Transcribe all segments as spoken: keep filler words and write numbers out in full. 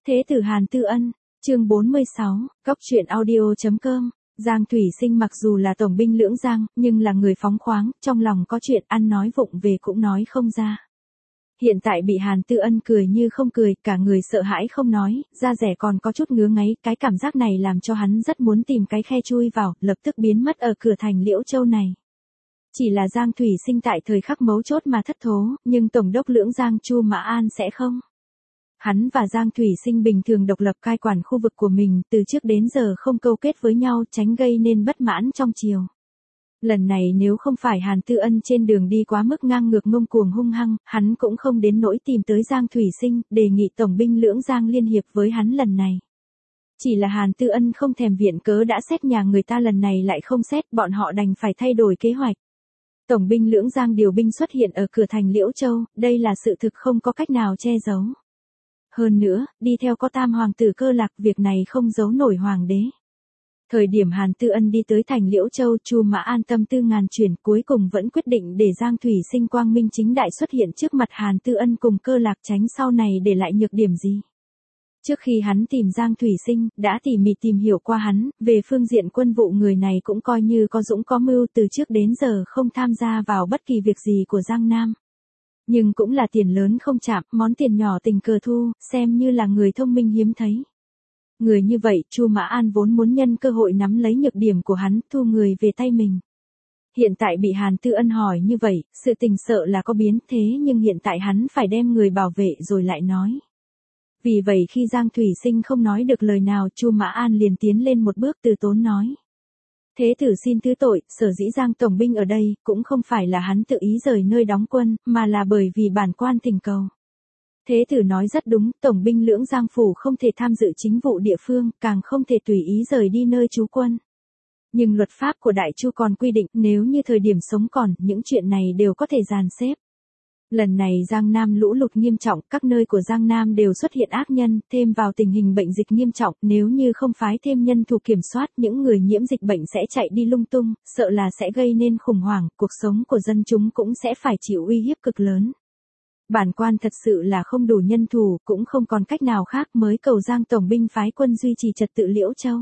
Thế tử Hàn Tư Ân, chương bốn mươi sáu, Cóc truyện audio.com. Giang Thủy Sinh mặc dù là tổng binh lưỡng giang, nhưng là người phóng khoáng, trong lòng có chuyện ăn nói vụng về cũng nói không ra. Hiện tại bị Hàn Tư Ân cười như không cười, cả người sợ hãi không nói, da rẻ còn có chút ngứa ngáy, cái cảm giác này làm cho hắn rất muốn tìm cái khe chui vào, lập tức biến mất ở cửa thành Liễu Châu này. Chỉ là Giang Thủy Sinh tại thời khắc mấu chốt mà thất thố, nhưng Tổng đốc lưỡng giang Chu Mã An sẽ không. Hắn và Giang Thủy Sinh bình thường độc lập cai quản khu vực của mình, từ trước đến giờ không câu kết với nhau, tránh gây nên bất mãn trong triều. Lần này nếu không phải Hàn Tư Ân trên đường đi quá mức ngang ngược ngông cuồng hung hăng, hắn cũng không đến nỗi tìm tới Giang Thủy Sinh, đề nghị tổng binh lưỡng giang liên hiệp với hắn lần này. Chỉ là Hàn Tư Ân không thèm viện cớ đã xét nhà người ta lần này lại không xét, bọn họ đành phải thay đổi kế hoạch. Tổng binh lưỡng giang điều binh xuất hiện ở cửa thành Liễu Châu, đây là sự thực không có cách nào che giấu. Hơn nữa, đi theo có tam hoàng tử Cơ Lạc, việc này không giấu nổi hoàng đế. Thời điểm Hàn Tư Ân đi tới thành Liễu Châu, Chu Mã An tâm tư ngàn chuyển, cuối cùng vẫn quyết định để Giang Thủy Sinh quang minh chính đại xuất hiện trước mặt Hàn Tư Ân cùng Cơ Lạc, tránh sau này để lại nhược điểm gì. Trước khi hắn tìm Giang Thủy Sinh, đã tỉ mỉ tìm hiểu qua hắn, về phương diện quân vụ người này cũng coi như có dũng có mưu, từ trước đến giờ không tham gia vào bất kỳ việc gì của Giang Nam. Nhưng cũng là tiền lớn không chạm, món tiền nhỏ tình cờ thu, xem như là người thông minh hiếm thấy. Người như vậy, Chu Mã An vốn muốn nhân cơ hội nắm lấy nhược điểm của hắn, thu người về tay mình. Hiện tại bị Hàn Tư Ân hỏi như vậy, sự tình sợ là có biến, thế nhưng hiện tại hắn phải đem người bảo vệ rồi lại nói. Vì vậy khi Giang Thủy Sinh không nói được lời nào, Chu Mã An liền tiến lên một bước từ tốn nói. Thế tử xin thứ tội, sở dĩ Giang tổng binh ở đây, cũng không phải là hắn tự ý rời nơi đóng quân, mà là bởi vì bản quan thỉnh cầu. Thế tử nói rất đúng, tổng binh lưỡng giang phủ không thể tham dự chính vụ địa phương, càng không thể tùy ý rời đi nơi trú quân. Nhưng luật pháp của Đại Chu còn quy định, nếu như thời điểm sống còn, những chuyện này đều có thể dàn xếp. Lần này Giang Nam lũ lụt nghiêm trọng, các nơi của Giang Nam đều xuất hiện ác nhân, thêm vào tình hình bệnh dịch nghiêm trọng, nếu như không phái thêm nhân thủ kiểm soát, những người nhiễm dịch bệnh sẽ chạy đi lung tung, sợ là sẽ gây nên khủng hoảng, cuộc sống của dân chúng cũng sẽ phải chịu uy hiếp cực lớn. Bản quan thật sự là không đủ nhân thủ, cũng không còn cách nào khác mới cầu Giang tổng binh phái quân duy trì trật tự Liễu Châu.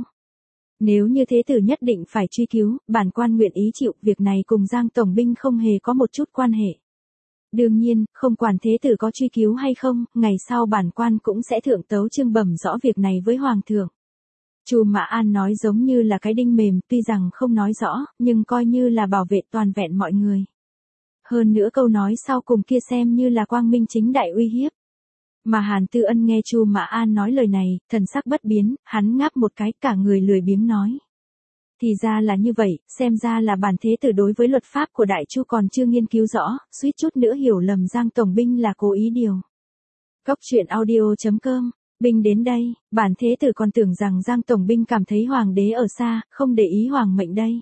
Nếu như thế tử nhất định phải truy cứu, bản quan nguyện ý chịu, việc này cùng Giang tổng binh không hề có một chút quan hệ. Đương nhiên, không quản thế tử có truy cứu hay không, ngày sau bản quan cũng sẽ thượng tấu chương bẩm rõ việc này với hoàng thượng. Chu Mã An nói giống như là cái đinh mềm, tuy rằng không nói rõ, nhưng coi như là bảo vệ toàn vẹn mọi người. Hơn nữa câu nói sau cùng kia xem như là quang minh chính đại uy hiếp. Mà Hàn Tư Ân nghe Chu Mã An nói lời này, thần sắc bất biến, hắn ngáp một cái, cả người lười biếng nói. Thì ra là như vậy, xem ra là bản thế tử đối với luật pháp của Đại Chu còn chưa nghiên cứu rõ, suýt chút nữa hiểu lầm Giang tổng binh là cố ý điều. Cóc truyện audio.com, binh đến đây, bản thế tử còn tưởng rằng Giang tổng binh cảm thấy hoàng đế ở xa, không để ý hoàng mệnh đây.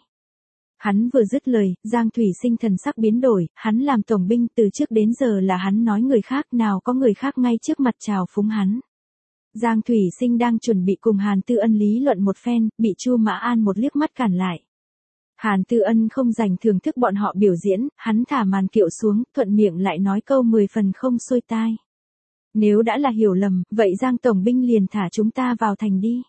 Hắn vừa dứt lời, Giang Thủy Sinh thần sắc biến đổi, hắn làm tổng binh từ trước đến giờ là hắn nói người khác, nào có người khác ngay trước mặt chào phúng hắn. Giang Thủy Sinh đang chuẩn bị cùng Hàn Tư Ân lý luận một phen, bị Chu Mã An một liếc mắt cản lại. Hàn Tư Ân không dành thưởng thức bọn họ biểu diễn, hắn thả màn kiệu xuống, thuận miệng lại nói câu mười phần không xuôi tai. Nếu đã là hiểu lầm, vậy Giang tổng binh liền thả chúng ta vào thành đi.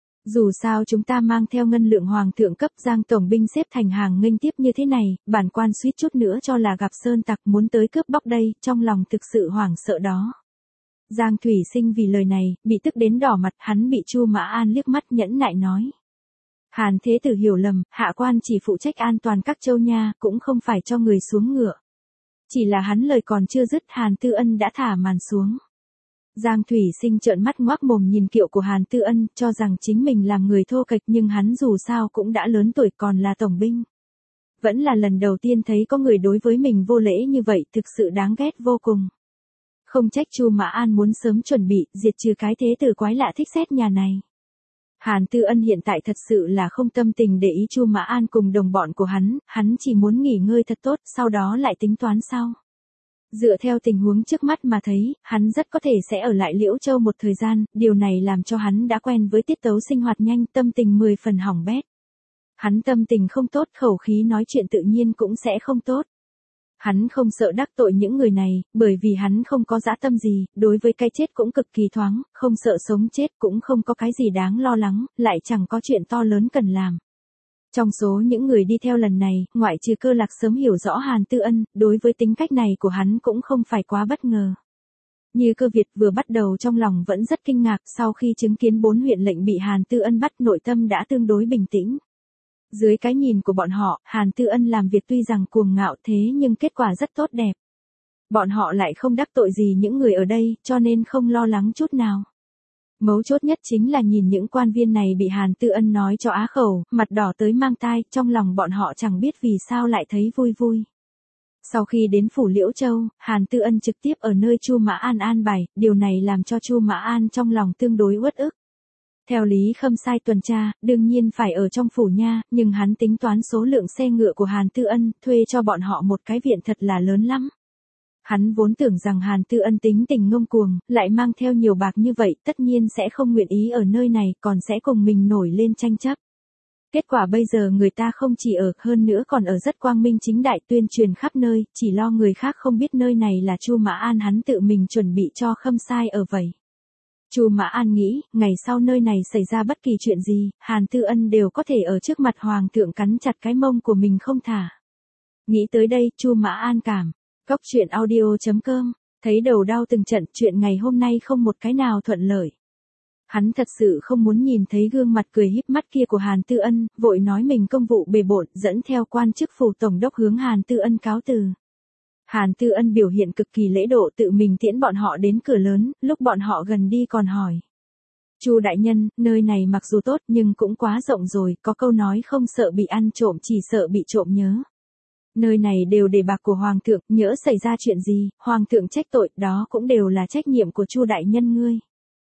Dù sao chúng ta mang theo ngân lượng hoàng thượng cấp, Giang tổng binh xếp thành hàng nghênh tiếp như thế này, bản quan suýt chút nữa cho là gặp sơn tặc muốn tới cướp bóc đây, trong lòng thực sự hoảng sợ đó. Giang Thủy Sinh vì lời này, bị tức đến đỏ mặt, hắn bị Chu Mã An liếc mắt nhẫn nại nói. Hàn thế tử hiểu lầm, hạ quan chỉ phụ trách an toàn các châu nha, cũng không phải cho người xuống ngựa. Chỉ là hắn lời còn chưa dứt, Hàn Tư Ân đã thả màn xuống. Giang Thủy Sinh trợn mắt ngoác mồm nhìn kiệu của Hàn Tư Ân, cho rằng chính mình làm người thô kệch, nhưng hắn dù sao cũng đã lớn tuổi, còn là tổng binh. Vẫn là lần đầu tiên thấy có người đối với mình vô lễ như vậy, thực sự đáng ghét vô cùng. Không trách Chu Mã An muốn sớm chuẩn bị, diệt trừ cái thế tử quái lạ thích xét nhà này. Hàn Tư Ân hiện tại thật sự là không tâm tình để ý Chu Mã An cùng đồng bọn của hắn, hắn chỉ muốn nghỉ ngơi thật tốt, sau đó lại tính toán sau. Dựa theo tình huống trước mắt mà thấy, hắn rất có thể sẽ ở lại Liễu Châu một thời gian, điều này làm cho hắn đã quen với tiết tấu sinh hoạt nhanh, tâm tình mười phần hỏng bét. Hắn tâm tình không tốt, khẩu khí nói chuyện tự nhiên cũng sẽ không tốt. Hắn không sợ đắc tội những người này, bởi vì hắn không có dã tâm gì, đối với cái chết cũng cực kỳ thoáng, không sợ sống chết cũng không có cái gì đáng lo lắng, lại chẳng có chuyện to lớn cần làm. Trong số những người đi theo lần này, ngoại trừ Cơ Lạc sớm hiểu rõ Hàn Tư Ân, đối với tính cách này của hắn cũng không phải quá bất ngờ. Như Cơ Việt vừa bắt đầu trong lòng vẫn rất kinh ngạc, sau khi chứng kiến bốn huyện lệnh bị Hàn Tư Ân bắt, nội tâm đã tương đối bình tĩnh. Dưới cái nhìn của bọn họ, Hàn Tư Ân làm việc tuy rằng cuồng ngạo thế nhưng kết quả rất tốt đẹp. Bọn họ lại không đắc tội gì những người ở đây, cho nên không lo lắng chút nào. Mấu chốt nhất chính là nhìn những quan viên này bị Hàn Tư Ân nói cho á khẩu, mặt đỏ tới mang tai, trong lòng bọn họ chẳng biết vì sao lại thấy vui vui. Sau khi đến phủ Liễu Châu, Hàn Tư Ân trực tiếp ở nơi Chu Mã An an bài, điều này làm cho Chu Mã An trong lòng tương đối uất ức. Theo lý Khâm Sai tuần tra, đương nhiên phải ở trong phủ nha, nhưng hắn tính toán số lượng xe ngựa của Hàn Tư Ân, thuê cho bọn họ một cái viện thật là lớn lắm. Hắn vốn tưởng rằng Hàn Tư Ân tính tình ngông cuồng, lại mang theo nhiều bạc như vậy, tất nhiên sẽ không nguyện ý ở nơi này, còn sẽ cùng mình nổi lên tranh chấp. Kết quả bây giờ người ta không chỉ ở, hơn nữa còn ở rất quang minh chính đại, tuyên truyền khắp nơi, chỉ lo người khác không biết nơi này là Chu Mã An hắn tự mình chuẩn bị cho Khâm Sai ở vậy. Chu Mã An nghĩ, ngày sau nơi này xảy ra bất kỳ chuyện gì, Hàn Tư Ân đều có thể ở trước mặt Hoàng thượng cắn chặt cái mông của mình không thả. Nghĩ tới đây, Chu Mã An cảm. Cốc truyện audio chấm com, thấy đầu đau từng trận, chuyện ngày hôm nay không một cái nào thuận lợi. Hắn thật sự không muốn nhìn thấy gương mặt cười híp mắt kia của Hàn Tư Ân, vội nói mình công vụ bề bộn, dẫn theo quan chức phủ tổng đốc hướng Hàn Tư Ân cáo từ. Hàn Tư Ân biểu hiện cực kỳ lễ độ, tự mình tiễn bọn họ đến cửa lớn, lúc bọn họ gần đi còn hỏi. Chu đại nhân, nơi này mặc dù tốt nhưng cũng quá rộng rồi, có câu nói không sợ bị ăn trộm chỉ sợ bị trộm nhớ. Nơi này đều để bạc của Hoàng thượng, nhỡ xảy ra chuyện gì, Hoàng thượng trách tội, đó cũng đều là trách nhiệm của Chu đại nhân ngươi.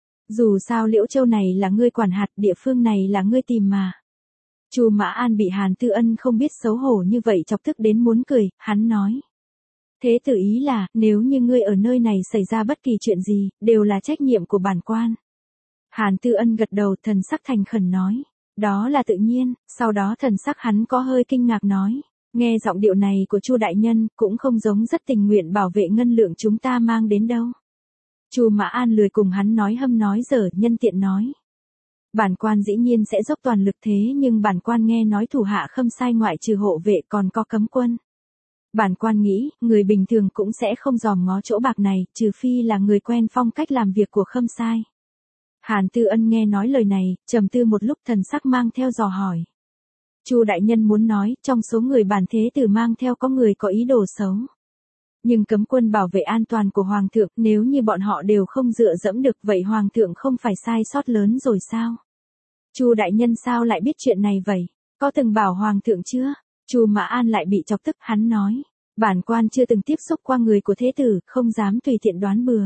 Dù sao Liễu Châu này là ngươi quản hạt, địa phương này là ngươi tìm mà. Chu Mã An bị Hàn Tư Ân không biết xấu hổ như vậy chọc tức đến muốn cười, hắn nói. Thế tự ý là, nếu như ngươi ở nơi này xảy ra bất kỳ chuyện gì, đều là trách nhiệm của bản quan. Hàn Tư Ân gật đầu, thần sắc thành khẩn nói. Đó là tự nhiên, sau đó thần sắc hắn có hơi kinh ngạc nói. Nghe giọng điệu này của Chu đại nhân, cũng không giống rất tình nguyện bảo vệ ngân lượng chúng ta mang đến đâu. Chu Mã An lười cùng hắn nói hâm nói dở, nhân tiện nói. Bản quan dĩ nhiên sẽ dốc toàn lực thế nhưng bản quan nghe nói thủ hạ Khâm Sai ngoại trừ hộ vệ còn có cấm quân. Bản quan nghĩ, người bình thường cũng sẽ không dòm ngó chỗ bạc này, trừ phi là người quen phong cách làm việc của Khâm Sai. Hàn Tư Ân nghe nói lời này, trầm tư một lúc, thần sắc mang theo dò hỏi. Chu đại nhân muốn nói, trong số người bản thế tử mang theo có người có ý đồ xấu. Nhưng cấm quân bảo vệ an toàn của Hoàng thượng, nếu như bọn họ đều không dựa dẫm được, vậy Hoàng thượng không phải sai sót lớn rồi sao? Chu đại nhân sao lại biết chuyện này vậy? Có từng bảo Hoàng thượng chưa? Chu Mã An lại bị chọc tức, hắn nói. Bản quan chưa từng tiếp xúc qua người của thế tử, không dám tùy tiện đoán bừa.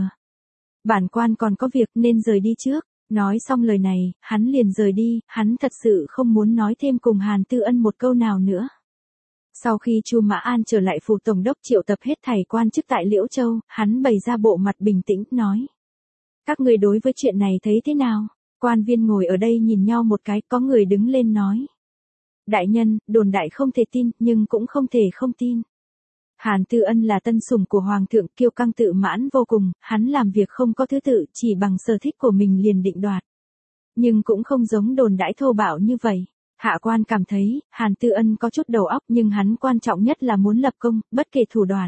Bản quan còn có việc nên rời đi trước. Nói xong lời này, hắn liền rời đi, hắn thật sự không muốn nói thêm cùng Hàn Tư Ân một câu nào nữa. Sau khi Chu Mã An trở lại phủ tổng đốc triệu tập hết thảy quan chức tại Liễu Châu, hắn bày ra bộ mặt bình tĩnh, nói. Các người đối với chuyện này thấy thế nào? Quan viên ngồi ở đây nhìn nhau một cái, có người đứng lên nói. Đại nhân, đồn đại không thể tin, nhưng cũng không thể không tin. Hàn Tư Ân là tân sủng của Hoàng thượng, kiêu căng tự mãn vô cùng, hắn làm việc không có thứ tự, chỉ bằng sở thích của mình liền định đoạt. Nhưng cũng không giống đồn đãi thô bạo như vậy. Hạ quan cảm thấy, Hàn Tư Ân có chút đầu óc nhưng hắn quan trọng nhất là muốn lập công, bất kể thủ đoạn.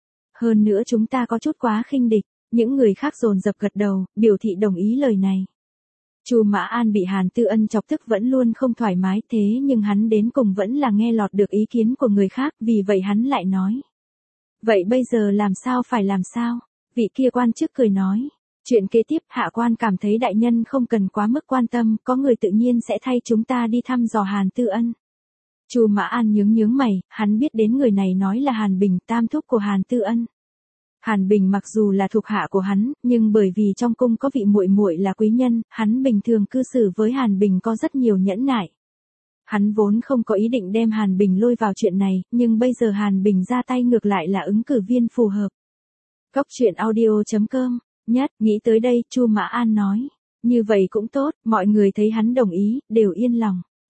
Hơn nữa chúng ta có chút quá khinh địch, những người khác dồn dập gật đầu, biểu thị đồng ý lời này. Chu Mã An bị Hàn Tư Ân chọc tức vẫn luôn không thoải mái thế nhưng hắn đến cùng vẫn là nghe lọt được ý kiến của người khác, vì vậy hắn lại nói. Vậy bây giờ làm sao phải làm sao? Vị kia quan chức cười nói. Chuyện kế tiếp hạ quan cảm thấy đại nhân không cần quá mức quan tâm, có người tự nhiên sẽ thay chúng ta đi thăm dò Hàn Tư Ân. Chu Mã An nhướng nhướng mày, hắn biết đến người này nói là Hàn Bình, tam thúc của Hàn Tư Ân. Hàn Bình mặc dù là thuộc hạ của hắn, nhưng bởi vì trong cung có vị muội muội là quý nhân, hắn bình thường cư xử với Hàn Bình có rất nhiều nhẫn nại. Hắn vốn không có ý định đem Hàn Bình lôi vào chuyện này, nhưng bây giờ Hàn Bình ra tay ngược lại là ứng cử viên phù hợp. Cốc truyện audio chấm com, nhất, nghĩ tới đây, Chu Mã An nói. Như vậy cũng tốt, mọi người thấy hắn đồng ý, đều yên lòng.